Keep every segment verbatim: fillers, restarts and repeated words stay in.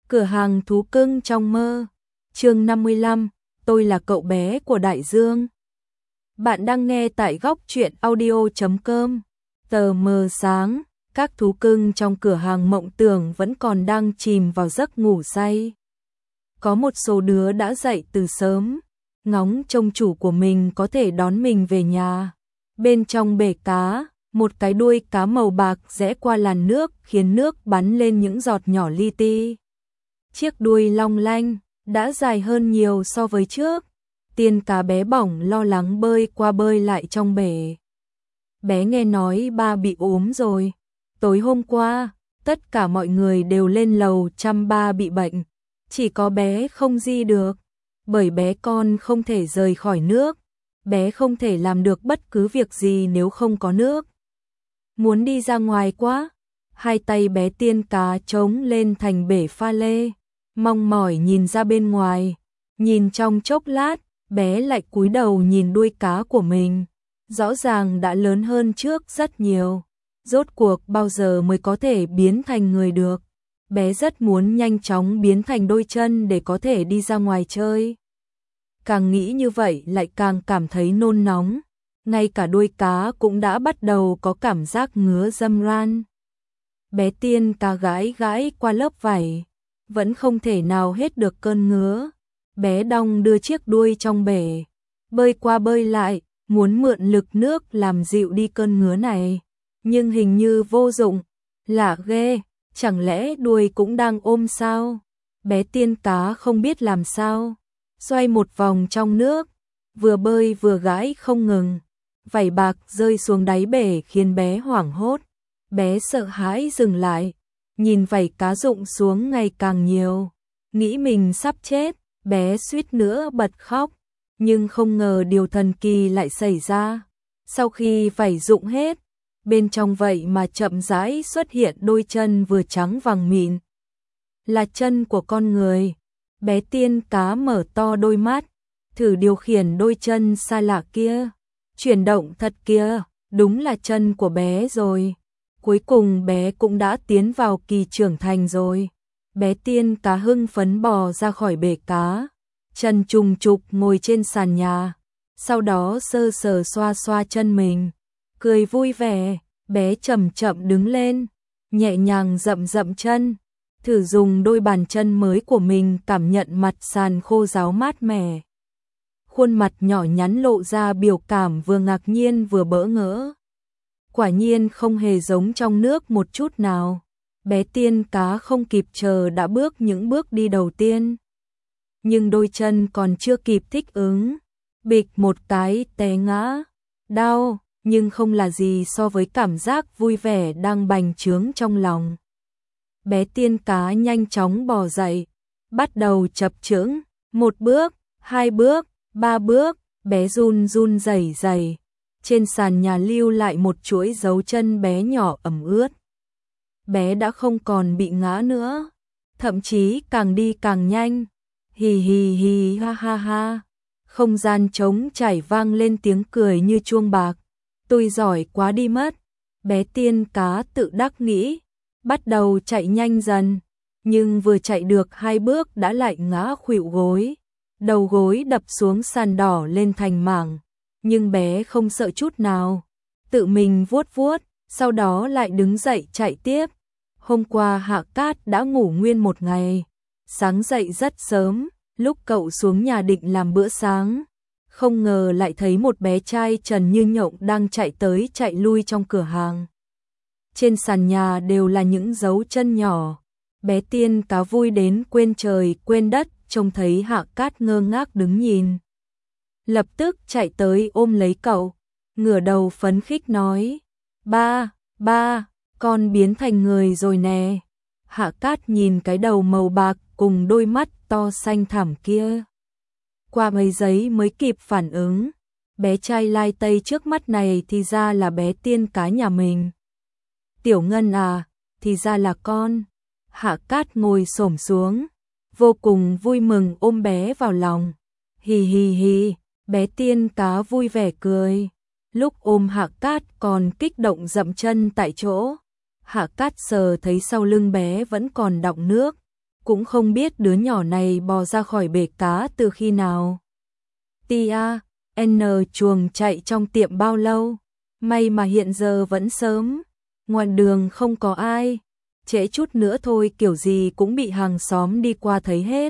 Cửa hàng thú cưng trong mơ. Chương năm mươi lăm, tôi là cậu bé của đại dương. Bạn đang nghe tại góc truyện audio chấm com. Tờ mờ sáng, các thú cưng trong cửa hàng mộng tưởng vẫn còn đang chìm vào giấc ngủ say. Có một số đứa đã dậy từ sớm, ngóng trông chủ của mình có thể đón mình về nhà. Bên trong bể cá, một cái đuôi cá màu bạc rẽ qua làn nước khiến nước bắn lên những giọt nhỏ li ti. Chiếc đuôi long lanh, đã dài hơn nhiều so với trước. Tiên cá bé bỏng lo lắng bơi qua bơi lại trong bể. Bé nghe nói ba bị ốm rồi. Tối hôm qua, tất cả mọi người đều lên lầu chăm ba bị bệnh. Chỉ có bé không di được, bởi bé con không thể rời khỏi nước. Bé không thể làm được bất cứ việc gì nếu không có nước. Muốn đi ra ngoài quá. Hai tay bé tiên cá trống lên thành bể pha lê, mong mỏi nhìn ra bên ngoài. Nhìn trong chốc lát, bé lại cúi đầu nhìn đuôi cá của mình. Rõ ràng đã lớn hơn trước rất nhiều. Rốt cuộc bao giờ mới có thể biến thành người được. Bé rất muốn nhanh chóng biến thành đôi chân để có thể đi ra ngoài chơi. Càng nghĩ như vậy lại càng cảm thấy nôn nóng. Ngay cả đuôi cá cũng đã bắt đầu có cảm giác ngứa râm ran. Bé tiên cá gãi gãi qua lớp vải, vẫn không thể nào hết được cơn ngứa. Bé đong đưa chiếc đuôi trong bể, bơi qua bơi lại, muốn mượn lực nước làm dịu đi cơn ngứa này. Nhưng hình như vô dụng, lạ ghê, chẳng lẽ đuôi cũng đang ôm sao? Bé tiên cá không biết làm sao, xoay một vòng trong nước, vừa bơi vừa gãi không ngừng. Vảy bạc rơi xuống đáy bể khiến bé hoảng hốt. Bé sợ hãi dừng lại, nhìn vảy cá rụng xuống ngày càng nhiều. Nghĩ mình sắp chết, bé suýt nữa bật khóc. Nhưng không ngờ điều thần kỳ lại xảy ra. Sau khi vảy rụng hết, bên trong vậy mà chậm rãi xuất hiện đôi chân vừa trắng vàng mịn. Là chân của con người. Bé tiên cá mở to đôi mắt, thử điều khiển đôi chân xa lạ kia. Chuyển động thật kia, đúng là chân của bé rồi. Cuối cùng bé cũng đã tiến vào kỳ trưởng thành rồi. Bé tiên cá hưng phấn bò ra khỏi bể cá, chân trùng trục ngồi trên sàn nhà, sau đó sơ sờ xoa xoa chân mình, cười vui vẻ. Bé chậm chậm đứng lên, nhẹ nhàng dậm dậm chân, thử dùng đôi bàn chân mới của mình cảm nhận mặt sàn khô ráo mát mẻ. Khuôn mặt nhỏ nhắn lộ ra biểu cảm vừa ngạc nhiên vừa bỡ ngỡ. Quả nhiên không hề giống trong nước một chút nào. Bé tiên cá không kịp chờ đã bước những bước đi đầu tiên. Nhưng đôi chân còn chưa kịp thích ứng, bịch một cái té ngã. Đau, nhưng không là gì so với cảm giác vui vẻ đang bành trướng trong lòng. Bé tiên cá nhanh chóng bò dậy, bắt đầu chập chững, một bước, hai bước, ba bước, bé run run rẩy rẩy. Trên sàn nhà lưu lại một chuỗi dấu chân bé nhỏ ẩm ướt. Bé đã không còn bị ngã nữa, thậm chí càng đi càng nhanh. Hì hì hì ha ha ha. Không gian trống trải vang lên tiếng cười như chuông bạc. Tôi giỏi quá đi mất. Bé tiên cá tự đắc nghĩ, bắt đầu chạy nhanh dần. Nhưng vừa chạy được hai bước đã lại ngã khuỵu gối. Đầu gối đập xuống sàn đỏ lên thành mảng. Nhưng bé không sợ chút nào, tự mình vuốt vuốt, sau đó lại đứng dậy chạy tiếp. Hôm qua Hạ Cát đã ngủ nguyên một ngày. Sáng dậy rất sớm, lúc cậu xuống nhà định làm bữa sáng, không ngờ lại thấy một bé trai trần như nhộng đang chạy tới chạy lui trong cửa hàng. Trên sàn nhà đều là những dấu chân nhỏ. Bé tiên cá vui đến quên trời quên đất, trông thấy Hạ Cát ngơ ngác đứng nhìn. Lập tức chạy tới ôm lấy cậu, ngửa đầu phấn khích nói, ba, ba, con biến thành người rồi nè. Hạ Cát nhìn cái đầu màu bạc cùng đôi mắt to xanh thẳm kia. Qua mấy giây mới kịp phản ứng, bé trai lai tây trước mắt này thì ra là bé tiên cá nhà mình. Tiểu Ngân à, thì ra là con. Hạ Cát ngồi xổm xuống, vô cùng vui mừng ôm bé vào lòng. Hì hì hì. Bé tiên cá vui vẻ cười. Lúc ôm Hạ Cát còn kích động dậm chân tại chỗ. Hạ Cát sờ thấy sau lưng bé vẫn còn đọng nước, cũng không biết đứa nhỏ này bò ra khỏi bể cá từ khi nào. Tia, N chuồng chạy trong tiệm bao lâu, may mà hiện giờ vẫn sớm, ngoài đường không có ai, trễ chút nữa thôi kiểu gì cũng bị hàng xóm đi qua thấy hết.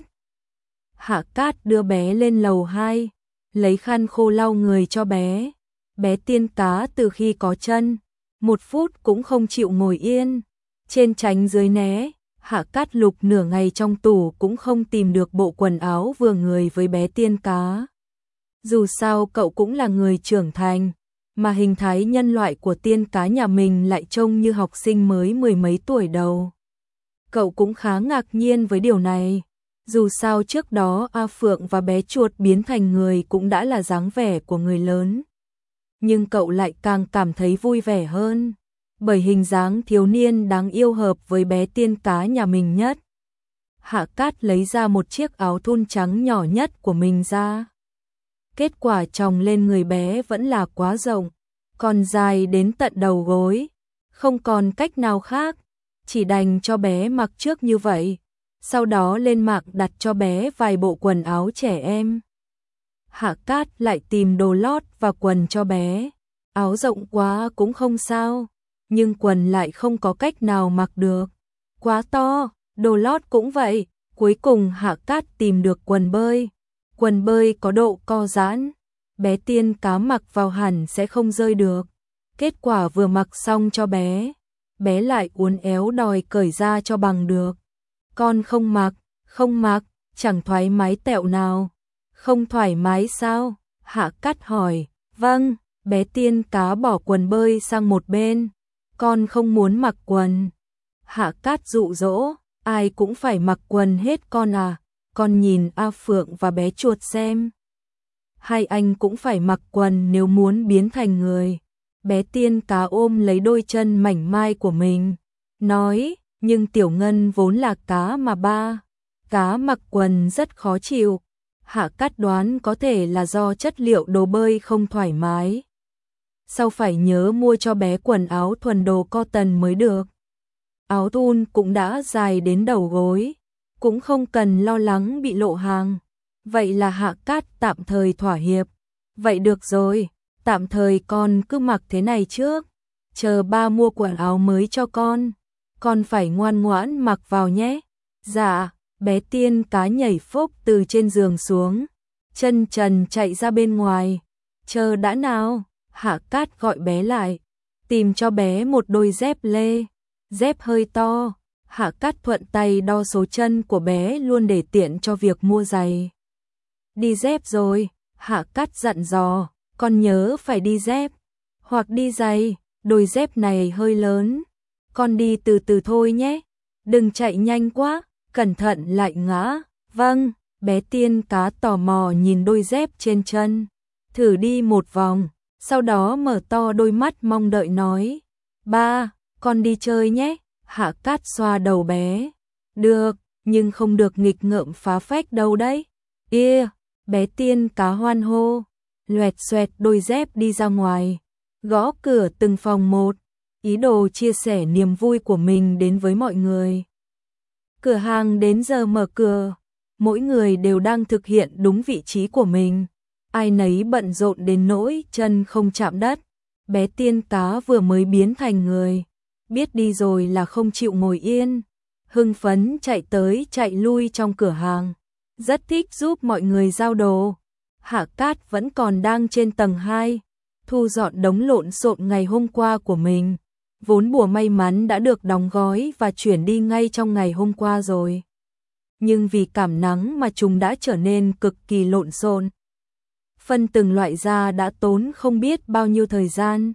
Hạ Cát đưa bé lên lầu hai, lấy khăn khô lau người cho bé. Bé tiên cá từ khi có chân, một phút cũng không chịu ngồi yên, trên tránh dưới né. Hạ Cát lục nửa ngày trong tủ cũng không tìm được bộ quần áo vừa người với bé tiên cá. Dù sao cậu cũng là người trưởng thành, mà hình thái nhân loại của tiên cá nhà mình lại trông như học sinh mới mười mấy tuổi đầu. Cậu cũng khá ngạc nhiên với điều này. Dù sao trước đó A Phượng và bé chuột biến thành người cũng đã là dáng vẻ của người lớn. Nhưng cậu lại càng cảm thấy vui vẻ hơn, bởi hình dáng thiếu niên đáng yêu hợp với bé tiên cá nhà mình nhất. Hạ Cát lấy ra một chiếc áo thun trắng nhỏ nhất của mình ra. Kết quả chồng lên người bé vẫn là quá rộng, còn dài đến tận đầu gối. Không còn cách nào khác, chỉ đành cho bé mặc trước như vậy. Sau đó lên mạng đặt cho bé vài bộ quần áo trẻ em. Hạ Cát lại tìm đồ lót và quần cho bé. Áo rộng quá cũng không sao, nhưng quần lại không có cách nào mặc được. Quá to, đồ lót cũng vậy. Cuối cùng Hạ Cát tìm được quần bơi. Quần bơi có độ co giãn, bé tiên cá mặc vào hẳn sẽ không rơi được. Kết quả vừa mặc xong cho bé, bé lại uốn éo đòi cởi ra cho bằng được. Con không mặc, không mặc, chẳng thoải mái tẹo nào. Không thoải mái sao? Hạ Cát hỏi. Vâng, bé tiên cá bỏ quần bơi sang một bên. Con không muốn mặc quần. Hạ Cát dụ dỗ, ai cũng phải mặc quần hết con à. Con nhìn A Phượng và bé chuột xem. Hai anh cũng phải mặc quần nếu muốn biến thành người. Bé tiên cá ôm lấy đôi chân mảnh mai của mình, nói, nhưng Tiểu Ngân vốn là cá mà ba. Cá mặc quần rất khó chịu. Hạ Cát đoán có thể là do chất liệu đồ bơi không thoải mái. Sau phải nhớ mua cho bé quần áo thuần đồ cotton mới được. Áo thun cũng đã dài đến đầu gối, cũng không cần lo lắng bị lộ hàng. Vậy là Hạ Cát tạm thời thỏa hiệp. Vậy được rồi, tạm thời con cứ mặc thế này trước. Chờ ba mua quần áo mới cho con. Con phải ngoan ngoãn mặc vào nhé. Dạ, bé tiên cá nhảy phốc từ trên giường xuống. Chân trần chạy ra bên ngoài. Chờ đã nào, Hạ Cát gọi bé lại. Tìm cho bé một đôi dép lê. Dép hơi to. Hạ Cát thuận tay đo số chân của bé luôn để tiện cho việc mua giày. Đi dép rồi, Hạ Cát dặn dò, con nhớ phải đi dép. Hoặc đi giày, đôi dép này hơi lớn. Con đi từ từ thôi nhé, đừng chạy nhanh quá, cẩn thận lại ngã. Vâng, bé tiên cá tò mò nhìn đôi dép trên chân. Thử đi một vòng, sau đó mở to đôi mắt mong đợi nói. Ba, con đi chơi nhé. Hạ Cát xoa đầu bé. Được, nhưng không được nghịch ngợm phá phách đâu đấy. Ia, bé tiên cá hoan hô. Loẹt xoẹt đôi dép đi ra ngoài. Gõ cửa từng phòng một. Ý đồ chia sẻ niềm vui của mình đến với mọi người. Cửa hàng đến giờ mở cửa. Mỗi người đều đang thực hiện đúng vị trí của mình. Ai nấy bận rộn đến nỗi chân không chạm đất. Bé tiên cá vừa mới biến thành người. Biết đi rồi là không chịu ngồi yên. Hưng phấn chạy tới chạy lui trong cửa hàng. Rất thích giúp mọi người giao đồ. Hạ Cát vẫn còn đang trên tầng hai. Thu dọn đống lộn xộn ngày hôm qua của mình. Vốn bùa may mắn đã được đóng gói và chuyển đi ngay trong ngày hôm qua rồi. Nhưng vì cảm nắng mà chúng đã trở nên cực kỳ lộn xộn. Phân từng loại ra đã tốn không biết bao nhiêu thời gian.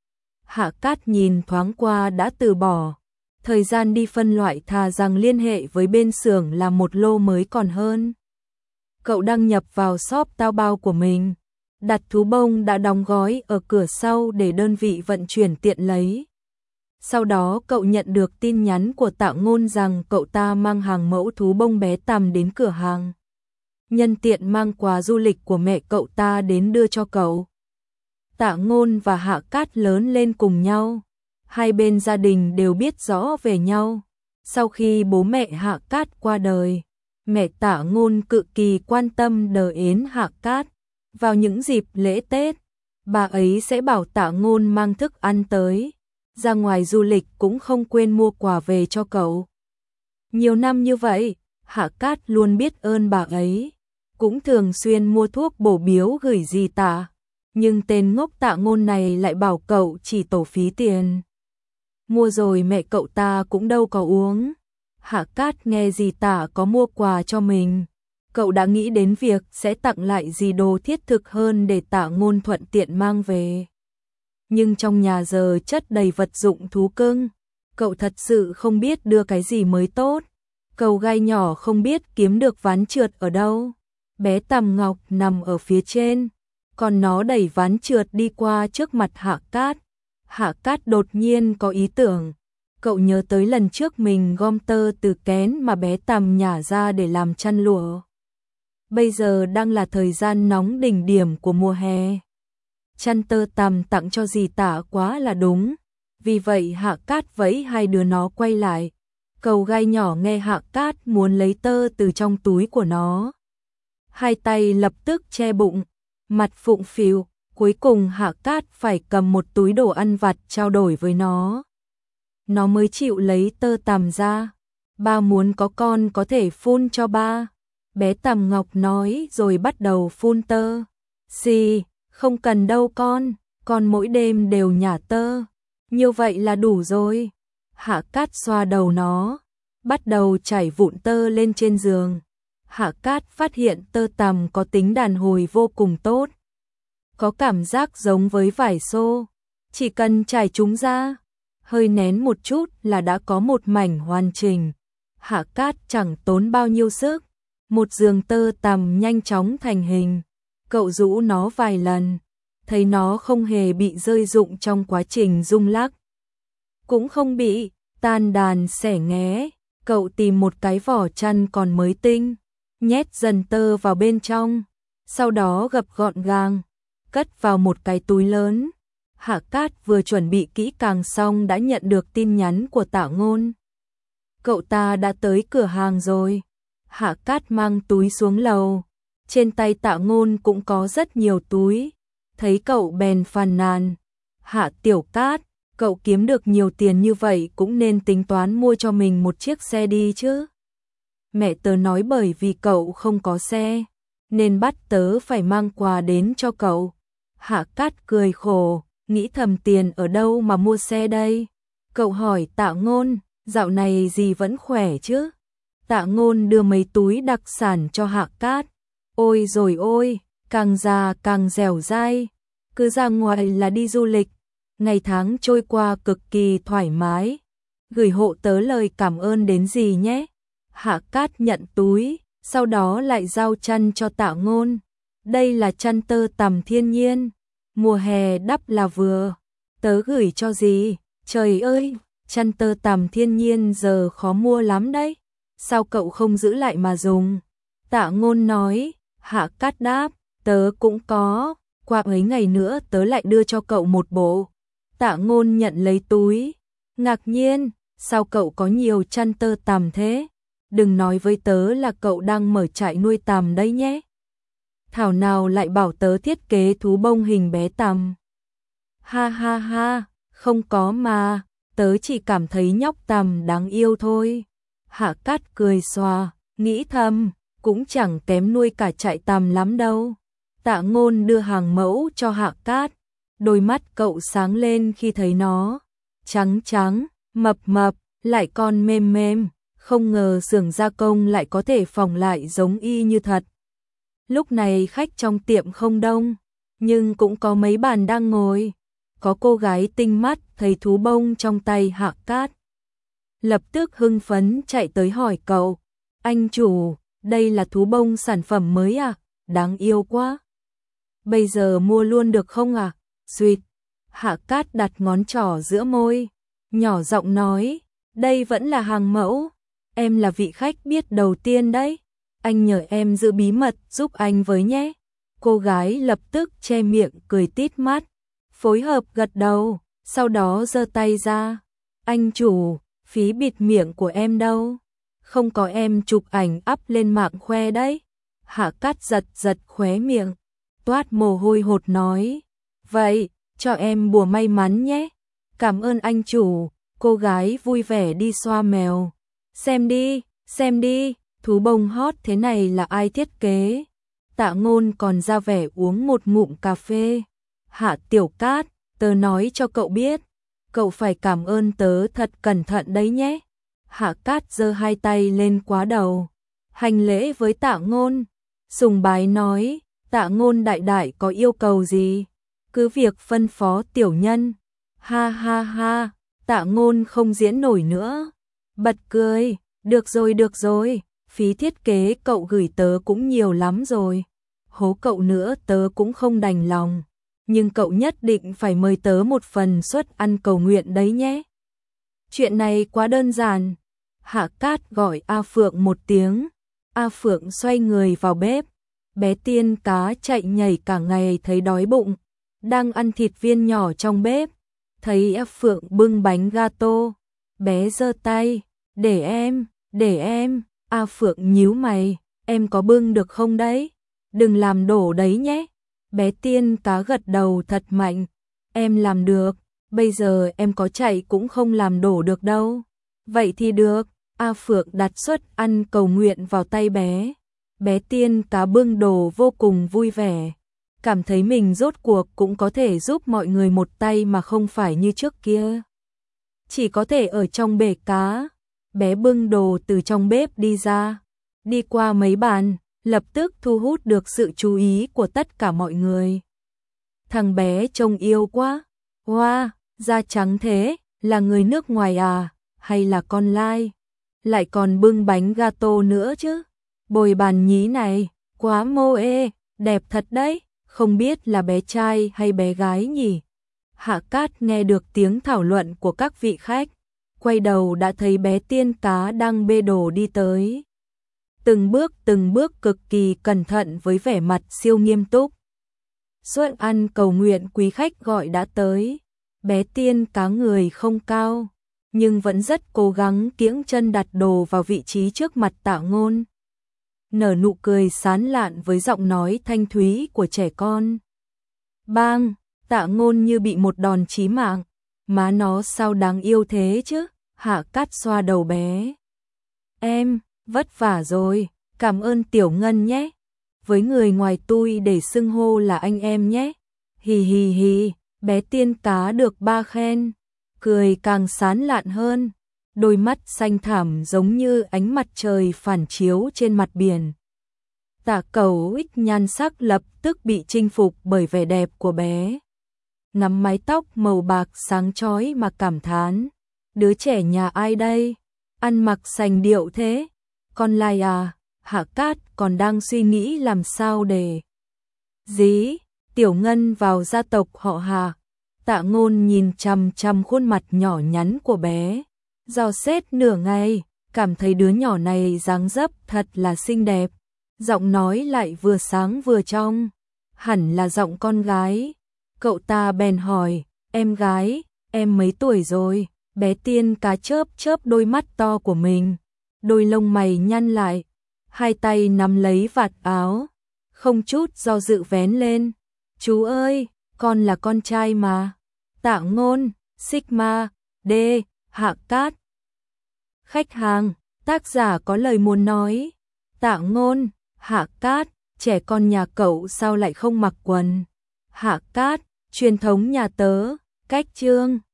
Hạ Cát nhìn thoáng qua đã từ bỏ. Thời gian đi phân loại thà rằng liên hệ với bên xưởng làm một lô mới còn hơn. Cậu đăng nhập vào shop tao bao của mình. Đặt thú bông đã đóng gói ở cửa sau để đơn vị vận chuyển tiện lấy. Sau đó cậu nhận được tin nhắn của Tạ Ngôn rằng cậu ta mang hàng mẫu thú bông bé Tằm đến cửa hàng. Nhân tiện mang quà du lịch của mẹ cậu ta đến đưa cho cậu. Tạ Ngôn và Hạ Cát lớn lên cùng nhau. Hai bên gia đình đều biết rõ về nhau. Sau khi bố mẹ Hạ Cát qua đời, mẹ Tạ Ngôn cực kỳ quan tâm đờ ến Hạ Cát. Vào những dịp lễ Tết, bà ấy sẽ bảo Tạ Ngôn mang thức ăn tới, ra ngoài du lịch cũng không quên mua quà về cho cậu. Nhiều năm như vậy, Hạ Cát luôn biết ơn bà ấy, cũng thường xuyên mua thuốc bổ biếu gửi dì Tạ, nhưng tên ngốc Tạ Ngôn này lại bảo cậu chỉ tổ phí tiền. Mua rồi mẹ cậu ta cũng đâu có uống. Hạ Cát nghe dì Tạ có mua quà cho mình, cậu đã nghĩ đến việc sẽ tặng lại dì đồ thiết thực hơn để Tạ Ngôn thuận tiện mang về. Nhưng trong nhà giờ chất đầy vật dụng thú cưng, cậu thật sự không biết đưa cái gì mới tốt. Cầu gai nhỏ không biết kiếm được ván trượt ở đâu. Bé Tầm Ngọc nằm ở phía trên, còn nó đẩy ván trượt đi qua trước mặt Hạ Cát. Hạ Cát đột nhiên có ý tưởng. Cậu nhớ tới lần trước mình gom tơ từ kén mà bé Tầm nhả ra để làm chăn lụa. Bây giờ đang là thời gian nóng đỉnh điểm của mùa hè. Chăn tơ Tầm tặng cho dì Tạ quá là đúng. Vì vậy Hạ Cát vẫy hai đứa nó quay lại. Cầu gai nhỏ nghe Hạ Cát muốn lấy tơ từ trong túi của nó. Hai tay lập tức che bụng, mặt phụng phịu, cuối cùng Hạ Cát phải cầm một túi đồ ăn vặt trao đổi với nó. Nó mới chịu lấy tơ Tầm ra. Ba muốn có con có thể phun cho ba. Bé Tầm Ngọc nói rồi bắt đầu phun tơ. Xì, không cần đâu con, con mỗi đêm đều nhả tơ. Như vậy là đủ rồi. Hạ Cát xoa đầu nó, bắt đầu chảy vụn tơ lên trên giường. Hạ Cát phát hiện tơ Tầm có tính đàn hồi vô cùng tốt. Có cảm giác giống với vải xô, chỉ cần trải chúng ra, hơi nén một chút là đã có một mảnh hoàn chỉnh. Hạ Cát chẳng tốn bao nhiêu sức, một giường tơ Tầm nhanh chóng thành hình. Cậu rũ nó vài lần, thấy nó không hề bị rơi rụng trong quá trình rung lắc. Cũng không bị tan đàn xẻ nghé. Cậu tìm một cái vỏ chăn còn mới tinh, nhét dần tơ vào bên trong, sau đó gập gọn gàng, cất vào một cái túi lớn. Hạ Cát vừa chuẩn bị kỹ càng xong đã nhận được tin nhắn của Tạ Ngôn. Cậu ta đã tới cửa hàng rồi. Hạ Cát mang túi xuống lầu. Trên tay Tạ Ngôn cũng có rất nhiều túi. Thấy cậu bèn phàn nàn. Hạ Tiểu Cát, cậu kiếm được nhiều tiền như vậy cũng nên tính toán mua cho mình một chiếc xe đi chứ. Mẹ tớ nói bởi vì cậu không có xe, nên bắt tớ phải mang quà đến cho cậu. Hạ Cát cười khổ, nghĩ thầm tiền ở đâu mà mua xe đây. Cậu hỏi Tạ Ngôn, dạo này gì vẫn khỏe chứ? Tạ Ngôn đưa mấy túi đặc sản cho Hạ Cát. Ôi rồi ôi, càng già càng dẻo dai. Cứ ra ngoài là đi du lịch, ngày tháng trôi qua cực kỳ thoải mái. Gửi hộ tớ lời cảm ơn đến dì nhé. Hạ Cát nhận túi, sau đó lại giao chăn cho Tạ Ngôn. Đây là chăn tơ Tầm thiên nhiên, mùa hè đắp là vừa. Tớ gửi cho dì. Trời ơi, chăn tơ Tầm thiên nhiên giờ khó mua lắm đấy. Sao cậu không giữ lại mà dùng? Tạ Ngôn nói. Hạ Cát đáp, tớ cũng có, qua mấy ngày nữa tớ lại đưa cho cậu một bộ. Tạ Ngôn nhận lấy túi, ngạc nhiên, sao cậu có nhiều chăn tơ Tầm thế? Đừng nói với tớ là cậu đang mở trại nuôi tằm đấy nhé. Thảo nào lại bảo tớ thiết kế thú bông hình bé Tầm. Ha ha ha, không có mà, tớ chỉ cảm thấy nhóc Tầm đáng yêu thôi. Hạ Cát cười xòa, nghĩ thầm, cũng chẳng kém nuôi cả trại tằm lắm đâu. Tạ Ngôn đưa hàng mẫu cho Hạ Cát, đôi mắt cậu sáng lên khi thấy nó. Trắng trắng, mập mập, lại còn mềm mềm, không ngờ xưởng gia công lại có thể phỏng lại giống y như thật. Lúc này khách trong tiệm không đông, nhưng cũng có mấy bàn đang ngồi. Có cô gái tinh mắt thấy thú bông trong tay Hạ Cát, lập tức hưng phấn chạy tới hỏi cậu, anh chủ, đây là thú bông sản phẩm mới à? Đáng yêu quá. Bây giờ mua luôn được không à? Xuyệt. Hạ Cát đặt ngón trỏ giữa môi, nhỏ giọng nói, đây vẫn là hàng mẫu. Em là vị khách biết đầu tiên đấy. Anh nhờ em giữ bí mật giúp anh với nhé. Cô gái lập tức che miệng cười tít mắt, phối hợp gật đầu, sau đó giơ tay ra. Anh chủ, phí bịt miệng của em đâu. Không có em chụp ảnh up lên mạng khoe đấy. Hạ Cát giật giật khóe miệng, toát mồ hôi hột nói. Vậy, cho em bùa may mắn nhé. Cảm ơn anh chủ. Cô gái vui vẻ đi xoa mèo. Xem đi, xem đi, thú bông hot thế này là ai thiết kế? Tạ Ngôn còn ra vẻ uống một ngụm cà phê. Hạ Tiểu Cát, tớ nói cho cậu biết, cậu phải cảm ơn tớ thật cẩn thận đấy nhé. Hạ Cát giơ hai tay lên quá đầu, hành lễ với Tạ Ngôn, sùng bái nói, Tạ Ngôn đại đại có yêu cầu gì? Cứ việc phân phó tiểu nhân. Ha ha ha, Tạ Ngôn không diễn nổi nữa. Bật cười, được rồi được rồi, phí thiết kế cậu gửi tớ cũng nhiều lắm rồi. Hố cậu nữa tớ cũng không đành lòng. Nhưng cậu nhất định phải mời tớ một phần suất ăn cầu nguyện đấy nhé. Chuyện này quá đơn giản. Hạ Cát gọi A Phượng một tiếng. A Phượng xoay người vào bếp. Bé Tiên Cá chạy nhảy cả ngày thấy đói bụng, đang ăn thịt viên nhỏ trong bếp. Thấy A Phượng bưng bánh gato, bé giơ tay, để em, để em. A Phượng nhíu mày, em có bưng được không đấy? Đừng làm đổ đấy nhé. Bé Tiên Cá gật đầu thật mạnh, em làm được, bây giờ em có chạy cũng không làm đổ được đâu. Vậy thì được. A Phượng đặt suất ăn cầu nguyện vào tay bé. Bé Tiên Cá bưng đồ vô cùng vui vẻ, cảm thấy mình rốt cuộc cũng có thể giúp mọi người một tay mà không phải như trước kia. Chỉ có thể ở trong bể cá. Bé bưng đồ từ trong bếp đi ra, đi qua mấy bàn, lập tức thu hút được sự chú ý của tất cả mọi người. Thằng bé trông yêu quá. Wow, da trắng thế, là người nước ngoài à, hay là con lai? Lại còn bưng bánh gato nữa chứ. Bồi bàn nhí này, quá mô ê, đẹp thật đấy, không biết là bé trai hay bé gái nhỉ? Hạ Cát nghe được tiếng thảo luận của các vị khách, quay đầu đã thấy bé Tiên Cá đang bê đồ đi tới. Từng bước từng bước cực kỳ cẩn thận với vẻ mặt siêu nghiêm túc. Suất ăn cầu nguyện quý khách gọi đã tới. Bé Tiên Cá người không cao, nhưng vẫn rất cố gắng kiễng chân đặt đồ vào vị trí trước mặt Tạ Ngôn. Nở nụ cười sán lạn với giọng nói thanh thúy của trẻ con. Bang, Tạ Ngôn như bị một đòn chí mạng. Má nó sao đáng yêu thế chứ? Hạ Cát xoa đầu bé. Em, vất vả rồi, cảm ơn Tiểu Ngân nhé. Với người ngoài tui để xưng hô là anh em nhé. Hì hì hì, bé Tiên Cá được ba khen, cười càng sán lạn hơn. Đôi mắt xanh thẳm giống như ánh mặt trời phản chiếu trên mặt biển. Tạ Cầu Ích nhan sắc lập tức bị chinh phục bởi vẻ đẹp của bé. Ngắm mái tóc màu bạc sáng chói mà cảm thán. Đứa trẻ nhà ai đây? Ăn mặc sành điệu thế. Con lai à? Hạ Cát còn đang suy nghĩ làm sao để dí Tiểu Ngân vào gia tộc họ Hạ. Tạ Ngôn nhìn chằm chằm khuôn mặt nhỏ nhắn của bé, dò xét nửa ngày, cảm thấy đứa nhỏ này dáng dấp thật là xinh đẹp. Giọng nói lại vừa sáng vừa trong, hẳn là giọng con gái. Cậu ta bèn hỏi, em gái, em mấy tuổi rồi? Bé Tiên Cá chớp chớp đôi mắt to của mình, đôi lông mày nhăn lại, hai tay nắm lấy vạt áo, không chút do dự vén lên. Chú ơi, con là con trai mà. Tạ Ngôn, Sigma, D, Hạ Cát. Khách hàng, tác giả có lời muốn nói. Tạ Ngôn, Hạ Cát, trẻ con nhà cậu sao lại không mặc quần? Hạ Cát, truyền thống nhà tớ, cách chương.